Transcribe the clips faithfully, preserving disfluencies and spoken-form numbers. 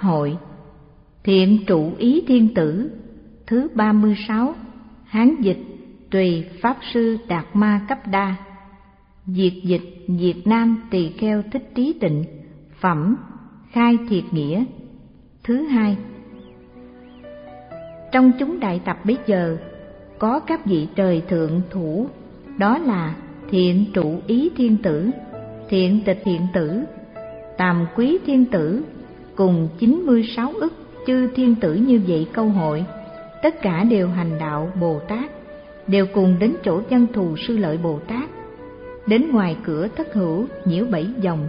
hội. Thiện trụ ý thiên tử. Thứ ba mươi sáu. Hán dịch tùy Pháp Sư Đạt Ma Cấp Đa. Việt dịch Việt Nam Tỳ Kheo Thích Trí Tịnh. Phẩm Khai Thiệt Nghĩa. Thứ hai. Trong chúng đại tập bây giờ có các vị trời thượng thủ, đó là Thiện trụ ý thiên tử, Thiện tịch thiện tử, Tàm quý thiên tử, cùng chín mươi sáu ức chư thiên tử như vậy câu hội. Tất cả đều hành đạo Bồ Tát, đều cùng đến chỗ Văn Thù Sư Lợi Bồ Tát, đến ngoài cửa Thất Hữu nhiễu bảy vòng,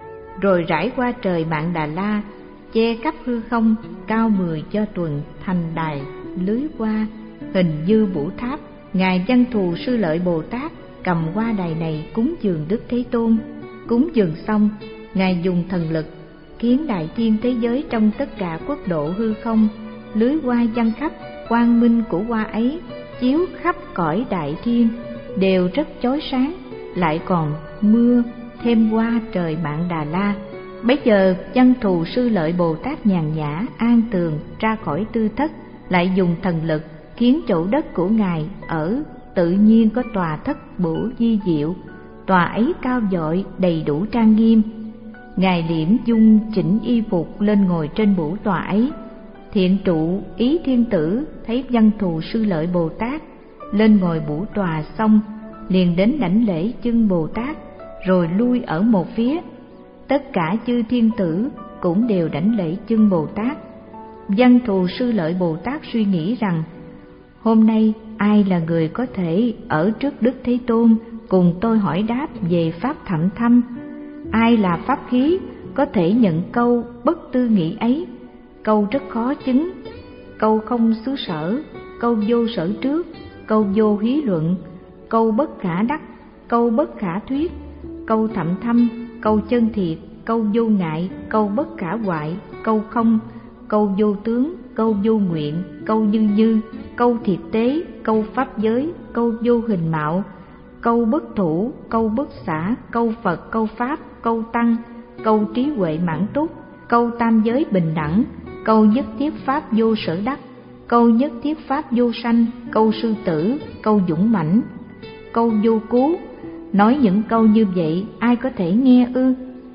rồi rải qua trời Mạn Đà La, che khắp hư không cao mười cho tuần thành đài lưới qua hình như bủ tháp. Ngài Văn Thù Sư Lợi Bồ Tát cầm qua đài này cúng dường Đức Thế Tôn. Cúng dường xong, Ngài dùng thần lực khiến đại thiên thế giới trong tất cả quốc độ hư không lưới hoa văng khắp. Quang minh của hoa ấy chiếu khắp cõi đại thiên, đều rất chói sáng, lại còn mưa thêm hoa trời Mạn Đà La. Bấy giờ Văn Thù Sư Lợi Bồ Tát nhàn nhã an tường ra khỏi tư thất, lại dùng thần lực khiến chỗ đất của Ngài ở tự nhiên có tòa thất bổ di diệu. Tòa ấy cao vội đầy đủ trang nghiêm. Ngài liễm dung chỉnh y phục lên ngồi trên bổ tòa ấy. Thiện trụ ý thiên tử thấy Văn Thù Sư Lợi Bồ Tát lên ngồi bổ tòa xong, liền đến đảnh lễ chân Bồ Tát, rồi lui ở một phía. Tất cả chư thiên tử cũng đều đảnh lễ chân Bồ Tát. Văn Thù Sư Lợi Bồ Tát suy nghĩ rằng, hôm nay ai là người có thể ở trước Đức Thế Tôn cùng tôi hỏi đáp về pháp thậm thâm? Ai là pháp khí có thể nhận câu bất tư nghị ấy? Câu rất khó chứng, câu không xứ sở, câu vô sở trước, câu vô hí luận, câu bất khả đắc, câu bất khả thuyết, câu thậm thâm, câu chân thiệt, câu vô ngại, câu bất khả hoại, câu không, câu vô tướng, câu vô nguyện, câu như như, câu thiệt tế, câu pháp giới, câu vô hình mạo, câu bất thủ, câu bất xả, câu Phật, câu Pháp, câu Tăng, câu trí huệ mãn túc, câu tam giới bình đẳng, câu nhất thiết pháp vô sở đắc, câu nhất thiết pháp vô sanh, câu sư tử, câu dũng mãnh, câu vô cứu. Nói những câu như vậy ai có thể nghe ư?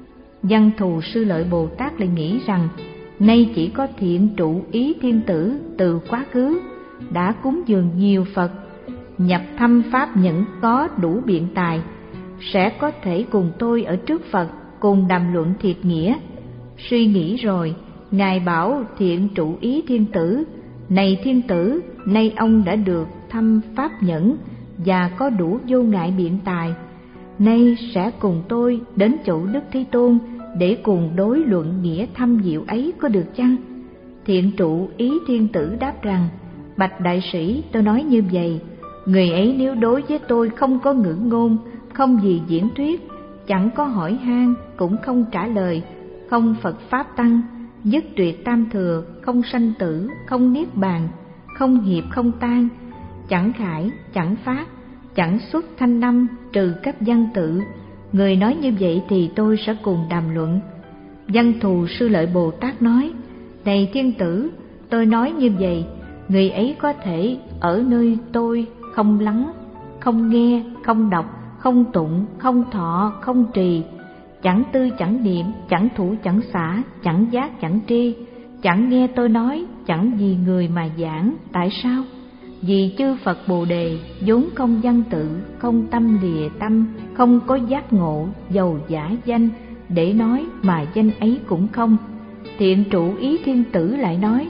Văn Thù Sư Lợi Bồ Tát lại nghĩ rằng, nay chỉ có thiện trụ ý thiên tử từ quá khứ đã cúng dường nhiều Phật, nhập thâm pháp nhẫn có đủ biện tài, sẽ có thể cùng tôi ở trước Phật cùng đàm luận thiệt nghĩa. Suy nghĩ rồi, Ngài bảo thiện trụ ý thiên tử, này thiên tử, nay ông đã được thâm pháp nhẫn và có đủ vô ngại biện tài, nay sẽ cùng tôi đến chỗ Đức Thế Tôn để cùng đối luận nghĩa thâm diệu ấy, có được chăng? Thiện trụ ý thiên tử đáp rằng, bạch đại sĩ, tôi nói như vậy, người ấy nếu đối với tôi không có ngữ ngôn, không gì diễn thuyết, chẳng có hỏi han, cũng không trả lời, không Phật Pháp Tăng, dứt tuyệt tam thừa, không sanh tử, không niết bàn, không hiệp không tan, chẳng khải, chẳng phát, chẳng xuất thanh năm, trừ các văn tự. Người nói như vậy thì tôi sẽ cùng đàm luận. Văn Thù Sư Lợi Bồ Tát nói, này thiên tử, tôi nói như vậy, người ấy có thể ở nơi tôi không lắng, không nghe, không đọc, không tụng, không thọ, không trì, chẳng tư chẳng niệm, chẳng thủ chẳng xả, chẳng giác chẳng tri, chẳng nghe tôi nói, chẳng vì người mà giảng. Tại sao? Vì chư Phật Bồ Đề vốn không văn tự, không tâm lìa tâm, không có giác ngộ, dầu giả danh để nói mà danh ấy cũng không. Thiện trụ ý thiên tử lại nói,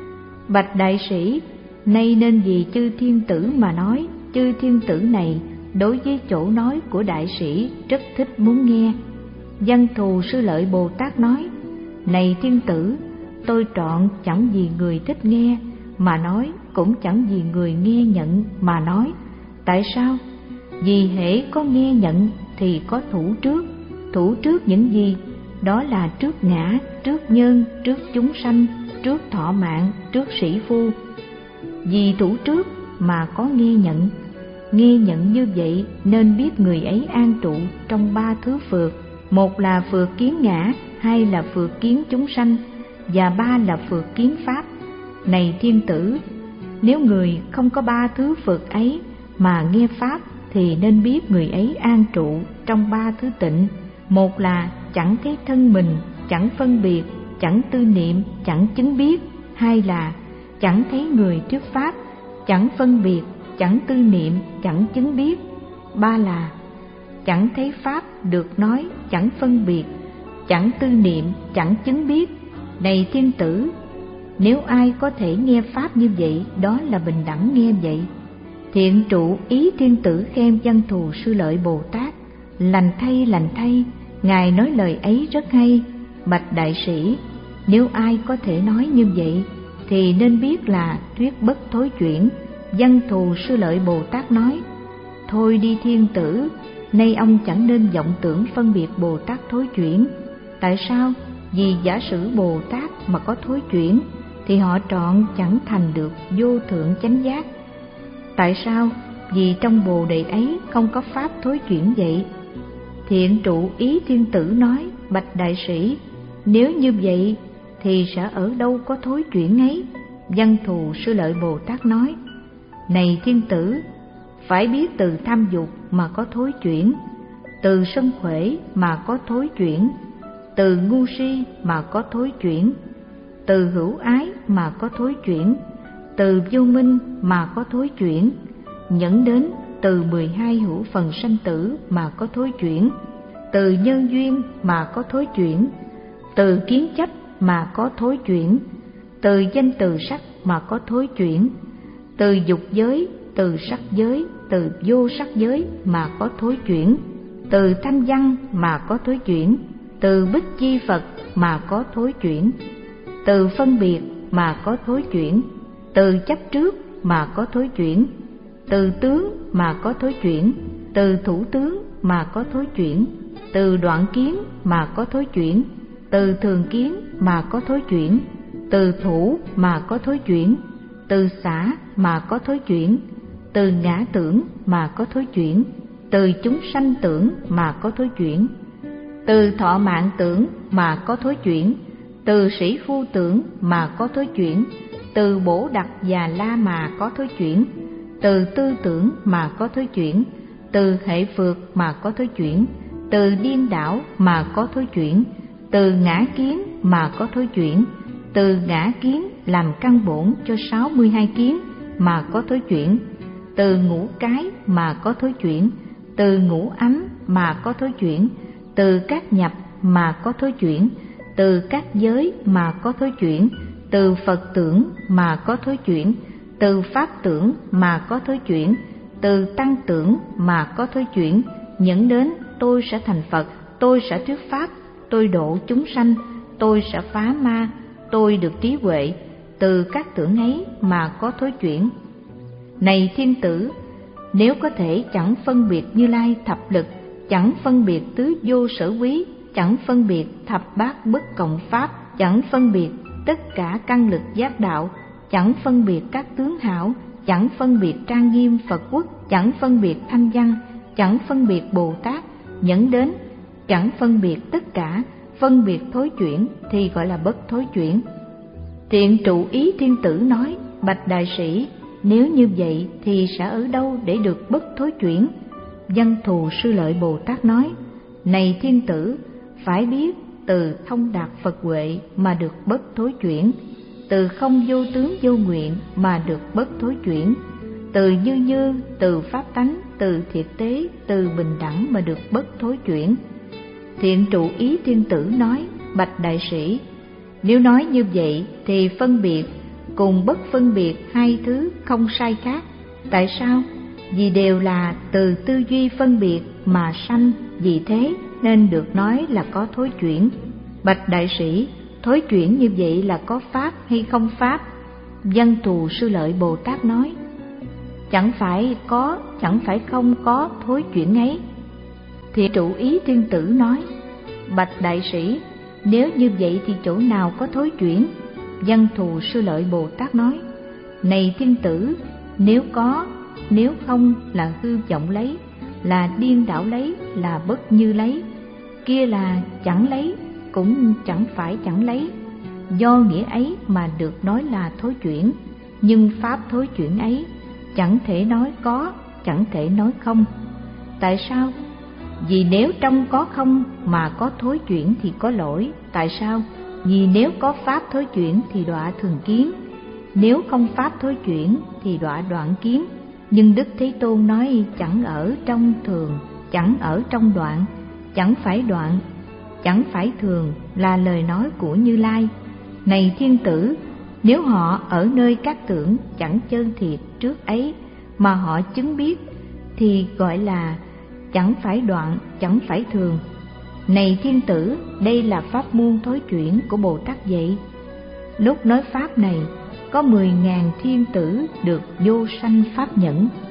bạch đại sĩ, nay nên vì chư thiên tử mà nói, chư thiên tử này đối với chỗ nói của đại sĩ rất thích muốn nghe. Văn Thù Sư Lợi Bồ Tát nói, này thiên tử, tôi trọn chẳng vì người thích nghe mà nói, cũng chẳng vì người nghe nhận mà nói. Tại sao? Vì hễ có nghe nhận thì có thủ trước. Thủ trước những gì? Đó là trước ngã, trước nhân, trước chúng sanh, trước thọ mạng, trước sĩ phu. Vì thủ trước mà có nghe nhận. Nghe nhận như vậy nên biết người ấy an trụ trong ba thứ phược. Một là phược kiến ngã, hai là phược kiến chúng sanh, và ba là phược kiến pháp. Này thiên tử, nếu người không có ba thứ phược ấy mà nghe pháp thì nên biết người ấy an trụ trong ba thứ tịnh. Một là chẳng thấy thân mình, chẳng phân biệt, chẳng tư niệm, chẳng chứng biết. Hai là chẳng thấy người trước pháp, chẳng phân biệt, chẳng tư niệm, chẳng chứng biết. Ba là chẳng thấy pháp được nói, chẳng phân biệt, chẳng tư niệm, chẳng chứng biết. Này thiên tử, nếu ai có thể nghe pháp như vậy, đó là bình đẳng nghe vậy. Thiện trụ ý thiên tử khen Văn Thù Sư Lợi Bồ Tát: lành thay, lành thay, ngài nói lời ấy rất hay. Bạch đại sĩ, nếu ai có thể nói như vậy thì nên biết là thuyết bất thối chuyển. Văn Thù Sư Lợi Bồ Tát nói: thôi đi thiên tử, nay ông chẳng nên vọng tưởng phân biệt Bồ Tát thối chuyển. Tại sao? Vì giả sử Bồ Tát mà có thối chuyển thì họ trọn chẳng thành được vô thượng chánh giác. Tại sao? Vì trong Bồ Đề ấy không có pháp thối chuyển vậy. Thiện trụ ý thiên tử nói: bạch đại sĩ, nếu như vậy thì sẽ ở đâu có thối chuyển ấy? Văn Thù Sư Lợi Bồ Tát nói: này thiên tử, phải biết từ tham dục mà có thối chuyển, từ sân khỏe mà có thối chuyển, từ ngu si mà có thối chuyển, từ hữu ái mà có thối chuyển, từ vô minh mà có thối chuyển, nhẫn đến từ mười hai hữu phần sanh tử mà có thối chuyển, từ nhân duyên mà có thối chuyển, từ kiến chấp mà có thối chuyển, từ danh từ sắc mà có thối chuyển, từ dục giới, từ sắc giới, từ vô sắc giới mà có thối chuyển, từ thanh văn mà có thối chuyển, từ bích chi Phật mà có thối chuyển, từ phân biệt mà có thối chuyển, từ chấp trước mà có thối chuyển, từ tướng mà có thối chuyển, từ thủ tướng mà có thối chuyển, từ đoạn kiến mà có thối chuyển, từ thường kiến mà có thối chuyển, từ thủ mà có thối chuyển, từ xả mà có thối chuyển, từ ngã tưởng mà có thối chuyển, từ chúng sanh tưởng mà có thối chuyển, từ thọ mạng tưởng mà có thối chuyển, từ sĩ phu tưởng mà có thối chuyển, từ bổ đặc già la mà có thối chuyển, từ tư tưởng mà có thối chuyển, từ hệ phược mà có thối chuyển, từ điên đảo mà có thối chuyển, từ ngã kiến mà có thối chuyển, từ ngã kiến làm căn bổn cho sáu mươi hai kiến mà có thối chuyển, từ ngũ cái mà có thối chuyển, từ ngũ ấm mà có thối chuyển, từ các nhập mà có thối chuyển, từ các giới mà có thối chuyển, từ Phật tưởng mà có thối chuyển, từ Pháp tưởng mà có thối chuyển, từ Tăng tưởng mà có thối chuyển, nhẫn đến tôi sẽ thành Phật, tôi sẽ thuyết Pháp, tôi độ chúng sanh, tôi sẽ phá ma, tôi được trí huệ, từ các tưởng ấy mà có thối chuyển. Này thiên tử, nếu có thể chẳng phân biệt Như Lai thập lực, chẳng phân biệt tứ vô sở quý, chẳng phân biệt thập bát bất cộng pháp, chẳng phân biệt tất cả căn lực giác đạo, chẳng phân biệt các tướng hảo, chẳng phân biệt trang nghiêm Phật quốc, chẳng phân biệt thanh văn, chẳng phân biệt Bồ Tát, nhẫn đến chẳng phân biệt tất cả, phân biệt thối chuyển thì gọi là bất thối chuyển. Thiện trụ ý thiên tử nói: bạch đại sĩ, nếu như vậy thì sẽ ở đâu để được bất thối chuyển? Văn Thù Sư Lợi Bồ Tát nói: này thiên tử, phải biết từ thông đạt Phật huệ mà được bất thối chuyển, từ không vô tướng vô nguyện mà được bất thối chuyển, từ như như, từ pháp tánh, từ thiệt tế, từ bình đẳng mà được bất thối chuyển. Thiện trụ ý thiên tử nói: bạch đại sĩ, nếu nói như vậy thì phân biệt cùng bất phân biệt hai thứ không sai khác. Tại sao? Vì đều là từ tư duy phân biệt mà sanh, vì thế nên được nói là có thối chuyển. Bạch đại sĩ, thối chuyển như vậy là có pháp hay không pháp? Văn Thù Sư Lợi Bồ Tát nói: chẳng phải có, chẳng phải không có thối chuyển ấy. Thiện trụ ý thiên tử nói: bạch đại sĩ, nếu như vậy thì chỗ nào có thối chuyển? Văn Thù Sư Lợi Bồ Tát nói: này thiên tử, nếu có, nếu không là hư vọng lấy, là điên đảo lấy, là bất như lấy, kia là chẳng lấy cũng chẳng phải chẳng lấy. do nghĩa ấy mà được nói là thối chuyển, nhưng pháp thối chuyển ấy chẳng thể nói có, chẳng thể nói không. Tại sao? Vì nếu trong có không mà có thối chuyển thì có lỗi. Tại sao? Vì nếu có pháp thối chuyển thì đọa thường kiến, nếu không pháp thối chuyển thì đọa đoạn kiến. Nhưng Đức Thế Tôn nói chẳng ở trong thường, chẳng ở trong đoạn, chẳng phải đoạn, chẳng phải thường là lời nói của Như Lai. Này thiên tử, nếu họ ở nơi các tưởng chẳng chơn thiệt trước ấy mà họ chứng biết thì gọi là chẳng phải đoạn, chẳng phải thường. Này thiên tử, đây là pháp môn thối chuyển của Bồ Tát dạy. Lúc nói pháp này, có mười ngàn thiên tử được vô sanh pháp nhẫn.